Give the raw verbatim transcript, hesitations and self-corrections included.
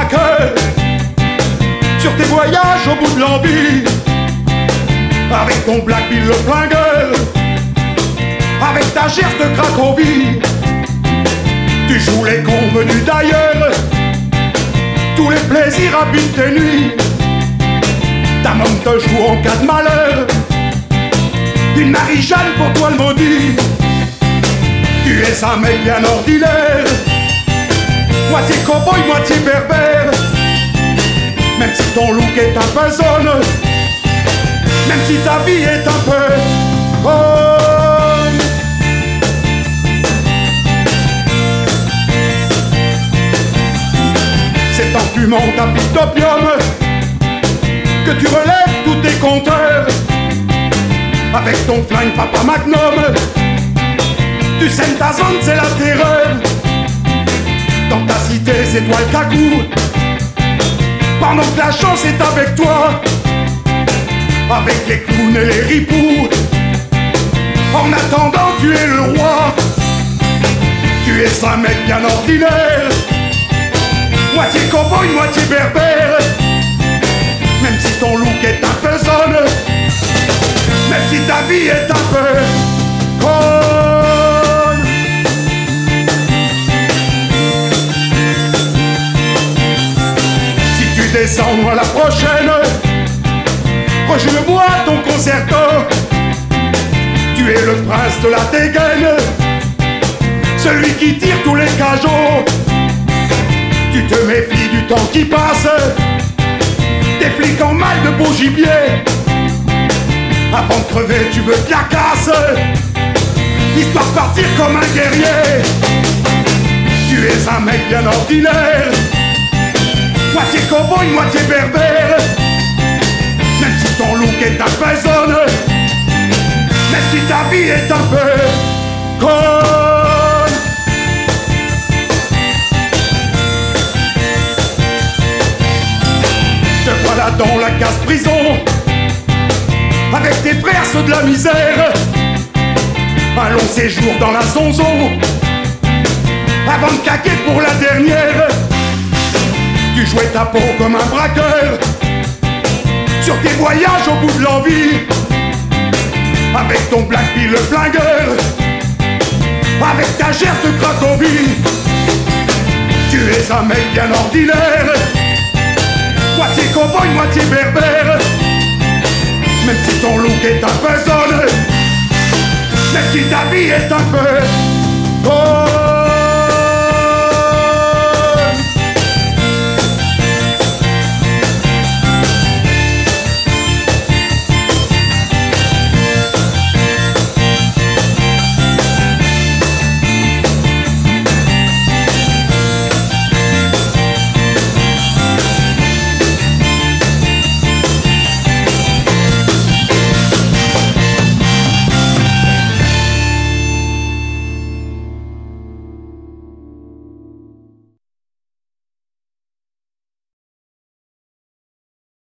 braqueur sur tes voyages au bout de l'envie. Avec ton Black Bill le flingueur, avec ta gerce de Cracovie. Tu joues les cons venus d'ailleurs, tous les plaisirs habitent tes nuits. Ta môme te joue en cas de malheur, une Marie-Jeanne pour toi le maudit. Tu es un mec bien ordinaire, moitié cow-boy, moitié berbère. Même si ton look est un peu zone, même si ta vie est un peu bonne. C'est en fumant ta pipe d'opium que tu relèves tous tes compteurs. Avec ton flingue Papa Magnum, tu sèmes ta zone, c'est la terreur. Dans ta cité, c'est toi le cagou, pendant que la chance est avec toi. Avec les clowns et les ripoux, en attendant tu es le roi. Tu es un mec bien ordinaire, moitié cow-boy, moitié berbère. Même si ton look est un peu zone, même si ta vie est un peu conne. Si tu descends à la prochaine, rejoue-moi ton concerto. Tu es le prince de la dégaine, celui qui tire tous les cajots. Tu te méfies du temps qui passe, des flics en mal de beau gibier. Avant de crever tu veux te la casse, histoire de partir comme un guerrier. Tu es un mec bien ordinaire, moitié cow-boy, moitié berbère. Même si ton look est un peu zone, même si ta vie est un peu conne. Te voilà dans la casse-prison, avec tes frères ceux de la misère. Un long séjour dans la zonzon, avant de caquer pour la dernière. Tu jouais ta peau comme un braqueur sur tes voyages au bout de l'envie. Avec ton Black Bill le flingueur, avec ta gerce de Cracovie. Tu es un mec bien ordinaire, moitié cow-boy, moitié berbère. Même si ton look est un peu zone, même si ta vie est un peu